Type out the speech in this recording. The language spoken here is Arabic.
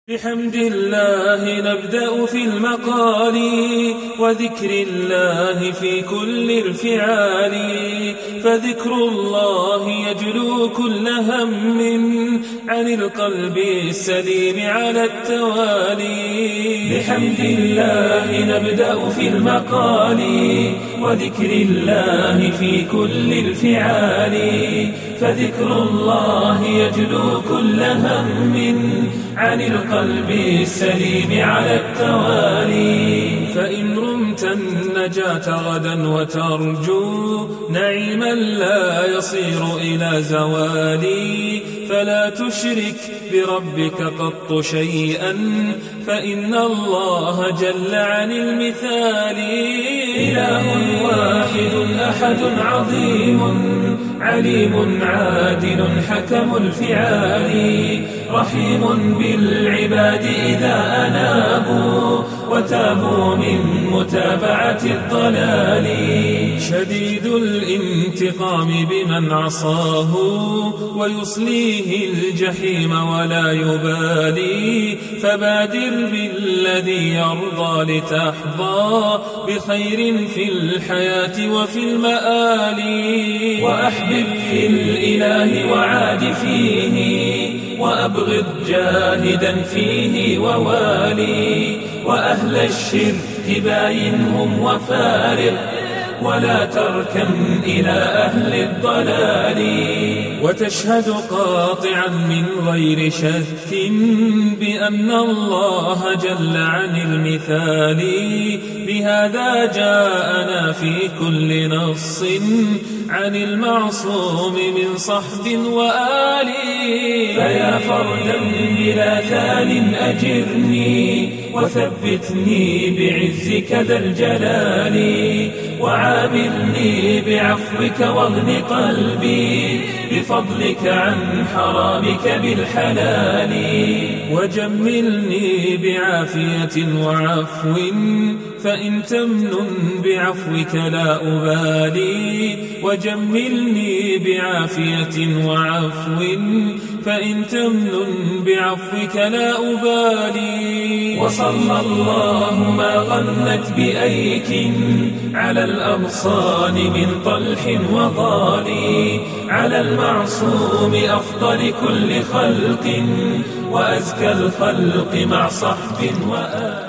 بحمد الله نبدأ في المقال وذكر الله في كل الفعال، فذكر الله يجلو كل هم عن القلب السليم على التوالي. بحمد الله نبدأ في المقال وذكر الله في كل الفعال، فذكر الله يجلو كل هم عن القلب السليم على التوالي. فإن رمت النجاة غدا وترجو نعيما لا يصير إلى زوالي، فلا تشرك بربك قط شيئا فإن الله جل عن المثال. إله واحد أحد عظيم عليم عادل حكم الفعال، رحيم بالعباد إذا أنابوا وتابوا من متابعة الضلال، شديد الانتقام بمن عصاه ويصليه الجحيم ولا يبالي، فبادر بالذي يرضى لتحظى بخير في الحياة وفي المآل. وأحبب في الإله وعاد فيه وأبغض جاهدا فيه ووالي، وأهل الشرك باينهم وفارق ولا تركن إلى أهل الضلال. وتشهد قاطعا من غير شك بأن الله جل عن المثال، بهذا جاءنا في كل نص عن المعصوم من صحب وآل. فيا فردا بلا ثان أجرني وثبتني بعزك ذا الجلال، وعاملني بعفوك واغن قلبي بفضلك عن حرامك بالحلال، وجملني بعافية وعفو فإن تمن بعفوك لا أبالي، وجملني بعافية وعفو فإن تمن بعفوك لا أبالي. وصلى الله ما غنت بأيك على الأغصان من طلح وضالي، على المعصوم أفضل كل خلق وأزكى الخلق مع صحب وآل.